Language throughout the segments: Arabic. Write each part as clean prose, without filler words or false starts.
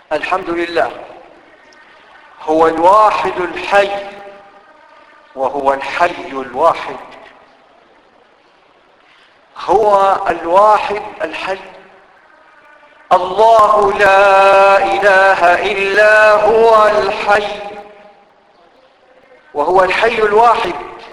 الحمد لله هو الواحد الحي، وهو الحي الواحد. هو الواحد الحي، الله لا إله إلا هو الحي، وهو الحي الواحد.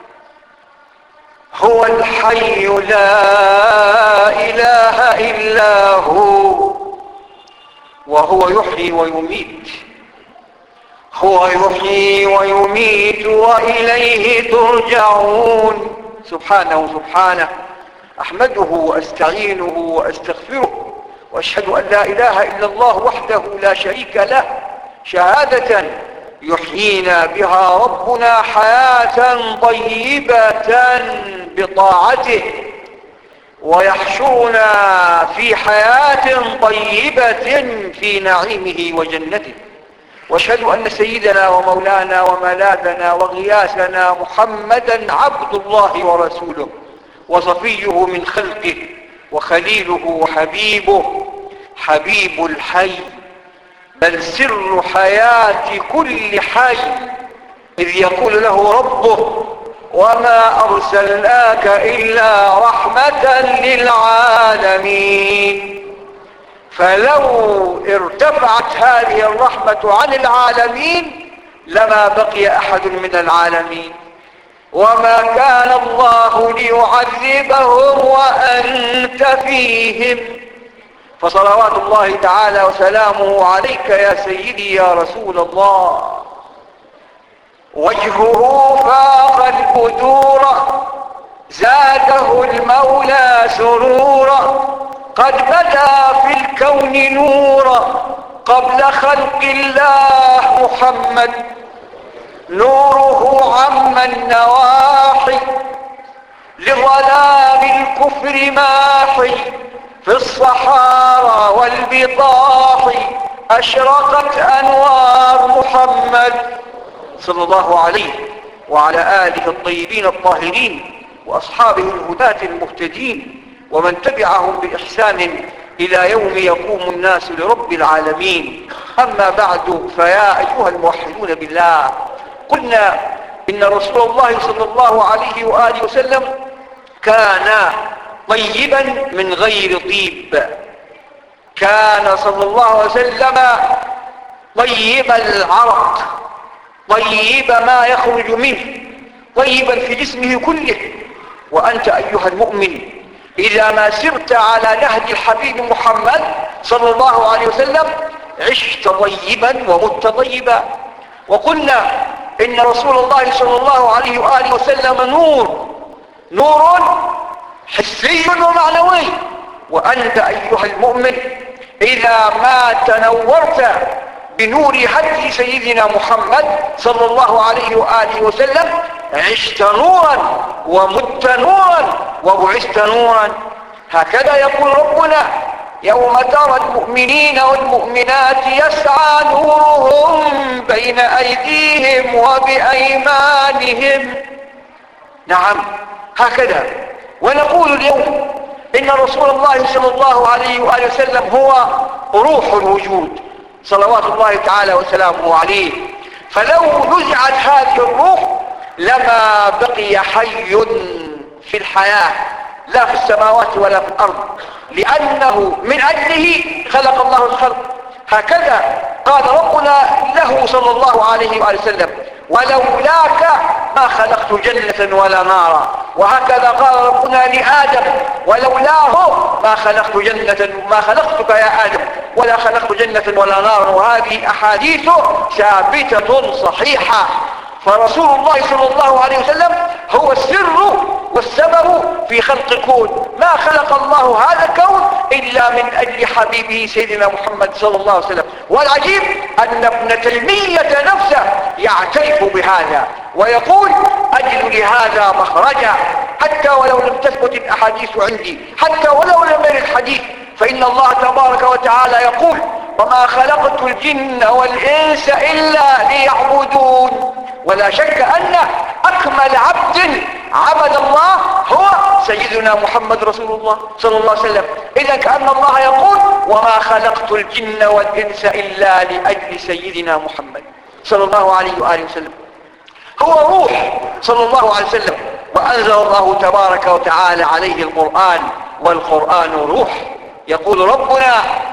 هو الحي لا إله إلا هو، وهو يحيي ويميت. هو يحيي ويميت وإليه ترجعون. سبحانه أحمده وأستعينه وأستغفره، وأشهد أن لا إله إلا الله وحده لا شريك له، شهادة يحيينا بها ربنا حياة طيبة بطاعته، ويحشرنا في حياة طيبة في نعيمه وجنته. واشهد أن سيدنا ومولانا وملاذنا وغياثنا محمدا عبد الله ورسوله، وصفيه من خلقه وخليله وحبيبه، حبيب الحي، بل سر حياة كل حي، إذ يقول له ربه: وما أرسلناك إلا رحمة للعالمين. فلو ارتفعت هذه الرحمة عن العالمين لما بقي أحد من العالمين، وما كان الله ليعذبهم وأنت فيهم. فصلوات الله تعالى وسلامه عليك يا سيدي يا رسول الله. وجهه فاق البدور، زاده المولى سرورا، قد بدا في الكون نورا، قبل خلق الله محمد نوره عم النواحي، لظلام الكفر ماحي، في الصحارى والبطاح أشرقت أنوار محمد صلى الله عليه وعلى آله الطيبين الطاهرين وأصحابه الهداة المهتدين، ومن تبعهم بإحسان إلى يوم يقوم الناس لرب العالمين. أما بعد، فيا أيها الموحدون بالله، قلنا إن رسول الله صلى الله عليه وآله وسلم كان طيبا من غير طيب. كان صلى الله عليه وسلم طيب العرق، طيب ما يخرج منه، طيبا في جسمه كله. وأنت أيها المؤمن إذا ما سرت على نهج الحبيب محمد صلى الله عليه وسلم عشت طيبا ومت طيبا. وقلنا إن رسول الله صلى الله عليه وآله وسلم نور حسي ومعنوي. وأنت أيها المؤمن إذا ما تنورت بنور هدي سيدنا محمد صلى الله عليه وآله وسلم عشت نورا ومت نورا وبعثت نورا. هكذا يقول ربنا: يوم ترى المؤمنين والمؤمنات يسعى نورهم بين أيديهم وبأيمانهم. نعم هكذا. ونقول اليوم إن رسول الله صلى الله عليه وآله وسلم هو روح الوجود صلوات الله تعالى وسلامه عليه. فلو نزعت هذه الروح لما بقي حي في الحياة، لا في السماوات ولا في الأرض، لأنه من أجله خلق الله الخلق. هكذا قال ربنا له صلى الله عليه وآله وسلم: ولولاك ما خلقت جنة ولا نارا. وهكذا قال ربنا لآدم: ولولاه ما خلقتك يا آدم ولا خلقت جنة ولا نارا. وهذه أحاديث ثابتة صحيحة. فرسول الله صلى الله عليه وسلم هو السر والسبب في خلق الكون. ما خلق الله هذا الكون إلا من أجل حبيبه سيدنا محمد صلى الله عليه وسلم. والعجيب أن ابن تيمية نفسه يعترف بهذا ويقول: أجد لهذا مخرجا، حتى ولو لم تثبت الأحاديث عندي، حتى ولو لم يرد الحديث، فإن الله تبارك وتعالى يقول: وما خلقت الجن والإنس إلا ليعبدون. ولا شك أن أكمل عبد عبد الله هو سيدنا محمد رسول الله صلى الله عليه وسلم. إذا كأن الله يقول وما خلقت الجن والإنس إلا لأجل سيدنا محمد صلى الله عليه وآله وسلم. هو روح صلى الله عليه وسلم، وأنزل الله تبارك وتعالى عليه القرآن، والقرآن روح. يقول ربنا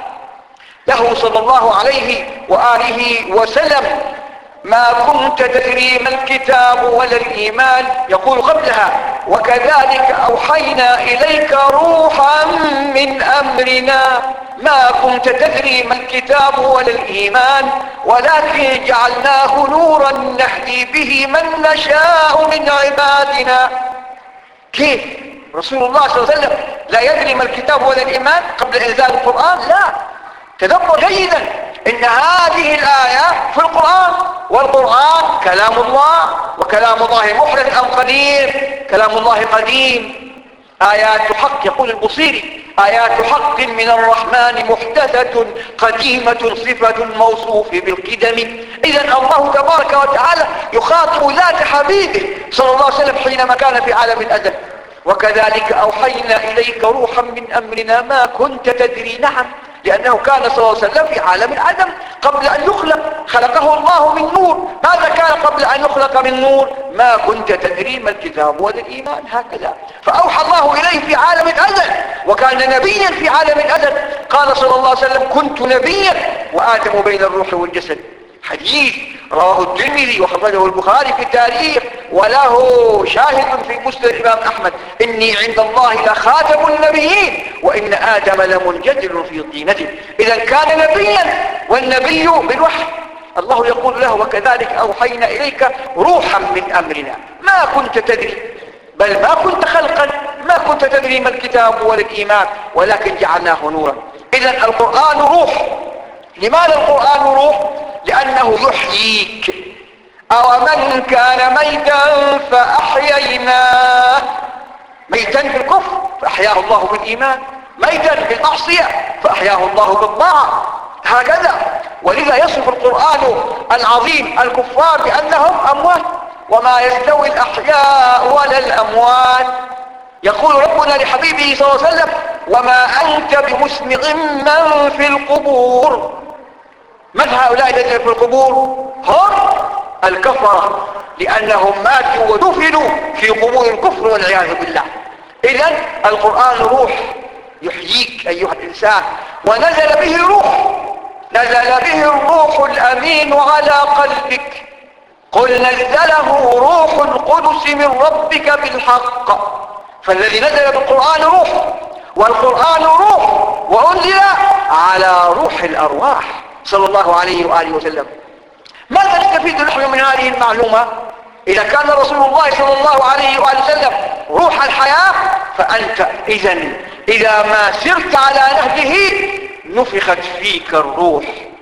له صلى الله عليه وآله وسلم ما كنت تدري ما الكتاب ولا الإيمان، يقول قبلها وكذلك أوحينا إليك روحا من أمرنا ما كنت تدري ما الكتاب ولا الإيمان ولكن جعلناه نورا نهدي به من نشاء من عبادنا. كيف رسول الله صلى الله عليه وسلم لا يدري ما الكتاب ولا الإيمان قبل إنزال القرآن؟ لا، تدبر جيدا إن هذه الآية في القرآن، والقرآن كلام الله، وكلام الله محدث أم قديم؟ كلام الله قديم. آيات حق، يقول البصيري آيات حق من الرحمن محدثة قديمة صفة الموصوف بالقدم. إذا الله تبارك وتعالى يخاطب ذات حبيبه صلى الله عليه وسلم حينما كان في عالم الأزل. وكذلك أوحينا إليك روحا من أمرنا ما كنت تدري. نعم، لأنه كان صلى الله عليه وسلم في عالم العدم قبل أن يخلق، خلقه الله من نور. ماذا كان قبل أن يخلق من نور؟ ما كنت تدري ما الكتاب ولا الإيمان. هكذا فأوحى الله إليه في عالم الأزل، وكان نبيا في عالم الأزل. قال صلى الله عليه وسلم كنت نبيا وآدم بين الروح والجسد. حديث رواه الترمذي وخرجه البخاري في التاريخ، وله شاهد في مسند الإمام أحمد إني عند الله لخاتم النبيين وإن آدم لمنجدل في طينته. إذا كان نبيا، والنبي بالوحي. الله يقول له وكذلك أوحينا إليك روحا من أمرنا ما كنت تدري، بل ما كنت خلقا، ما كنت تدري ما الكتاب ولا الإيمان ولكن جعلناه نورا. إذا القرآن روح. لماذا القرآن روح؟ لأنه يحييك. أو من كان ميتا فأحييناه، ميتا بالكفر فأحياه الله بالإيمان، ميتا بالمعصية فأحياه الله بالطاعة، هكذا. ولذا يصف القرآن العظيم الكفار بأنهم أموات، وما يستوي الأحياء ولا الأموات. يقول ربنا لحبيبه صلى الله عليه وسلم وما أنت بمسمع من في القبور. من هؤلاء الذين في القبور؟ هم الكفرة، لأنهم ماتوا ودفنوا في قبور الكفر والعياذ بالله. إذن القرآن روح يحييك أيها الإنسان، ونزل به روح، نزل به الروح الأمين على قلبك. قل نزله روح القدس من ربك بالحق. فالذي نزل بالقرآن روح، والقرآن روح، وأنزل على روح الأرواح صلى الله عليه وآله وسلم. ماذا نستفيد نحن من هذه المعلومة؟ إذا كان رسول الله صلى الله عليه وآله وسلم روح الحياة، فأنت إذا ما سرت على نهجه نفخت فيك الروح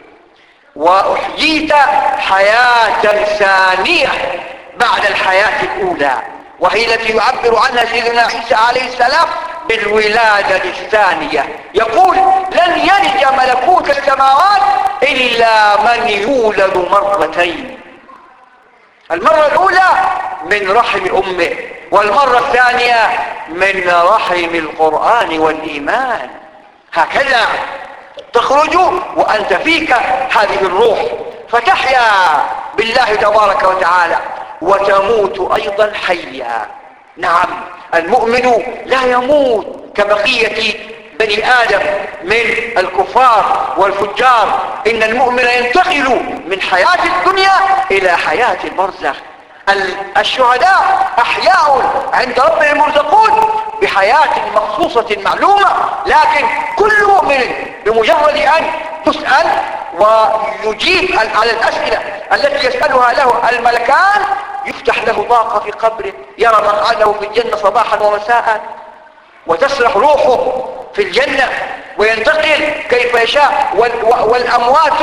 وأحييت حياة ثانية بعد الحياة الأولى، وهي التي يعبر عنها سيدنا عيسى عليه السلام بالولادة الثانية. يقول لن يلج ملكوت السماوات إلا من يولد مرتين. المرة الأولى من رحم أمه، والمرة الثانية من رحم القرآن والإيمان. هكذا تخرج وأنت فيك هذه الروح، فتحيا بالله تبارك وتعالى وتموت أيضا حيا. نعم، المؤمن لا يموت كبقية بني آدم من الكفار والفجار. إن المؤمن ينتقل من حياة الدنيا إلى حياة البرزخ. الشهداء أحياء عند ربهم يرزقون بحياة مخصوصة معلومة، لكن كل مؤمن بمجرد أن تسأل ويجيب على الأسئلة التي يسألها له الملكان يفتح له ضاقة في قبره، يرى مقعده في الجنة صباحا ومساء، وتسرح روحه في الجنة وينتقل كيف يشاء. والأموات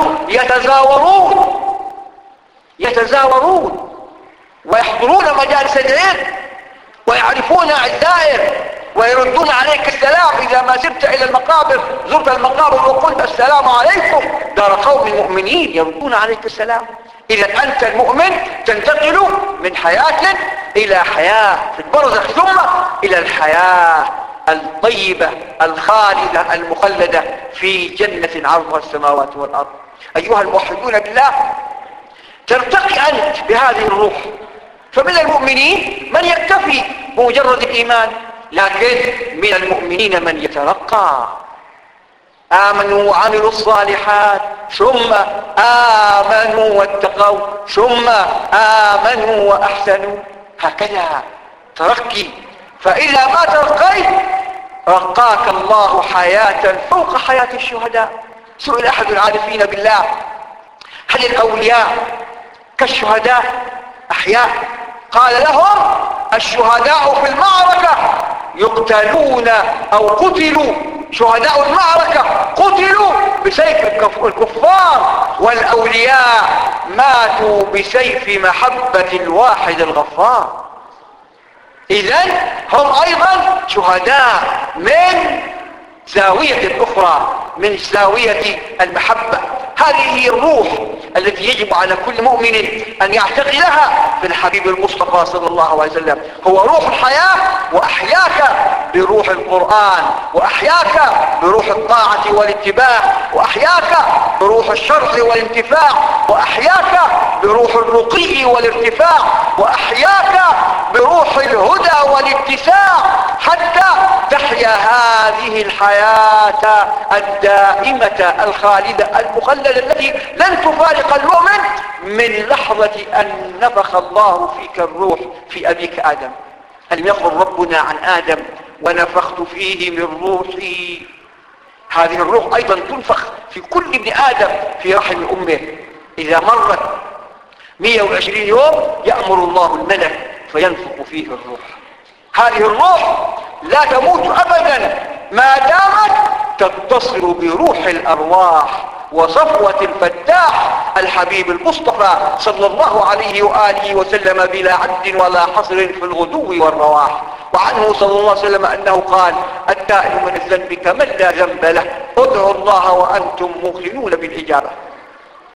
يتزاورون ويحضرون مجالس العلم ويعرفون الدائر ويردون عليك السلام. إذا ما سرت إلى المقابر، زرت المقابر وقلت السلام عليكم، دار قوم مؤمنين، يردون عليك السلام. إذا أنت المؤمن تنتقل من حياة إلى حياة في البرزخ، ثم إلى الحياة الطيبة الخالدة المخلدة في جنة عرضها السماوات والأرض. أيها الموحدون بالله، ترتقي أنت بهذه الروح. فمن المؤمنين من يكتفي بمجرد الإيمان، لكن من المؤمنين من يترقى. آمنوا وعملوا الصالحات ثم آمنوا واتقوا ثم آمنوا وأحسنوا، هكذا ترقي. فإذا ما ترقيت رقاك الله حياة فوق حياة الشهداء. سئل أحد العارفين بالله: هل الأولياء كالشهداء أحياء؟ قال لهم: الشهداء في المعركة يقتلون أو قتلوا، شهداء المعركة قتلوا بسيف الكفار، والأولياء ماتوا بسيف محبة الواحد الغفار. إذن هم أيضا شهداء من زاوية أخرى، من زاوية المحبة. هذه هي الروح التي يجب على كل مؤمن أن يعتقدها في الحبيب المصطفى صلى الله عليه وسلم. هو روح الحياة، وأحياك بروح القرآن، وأحياك بروح الطاعة والاتباع، وأحياك بروح الشرح والانتفاع، وأحياك بروح الرقي والارتفاع، وأحياك بروح الهدى والاتساع، حتى تحيا هذه الحياة الدائمة الخالدة المخلدة التي لن تفارق المؤمن من لحظة أن نفخ الله فيك الروح في أبيك آدم. ألم يقل ربنا عن آدم: ونفخت فيه من روحي. هذه الروح أيضا تنفخ في كل ابن آدم في رحم أمه. إذا مرت 120 يوم يأمر الله الملك فينفخ فيه الروح. هذه الروح لا تموت أبدا ما دامت تتصل بروح الأرواح وصفوة الفتاح الحبيب المصطفى صلى الله عليه وآله وسلم بلا عد ولا حصر في الغدو والرواح. وعنه صلى الله عليه وسلم أنه قال: التائب من الذنب كمن لا ذنب له، ادعوا الله وأنتم موقنون بالإجابة.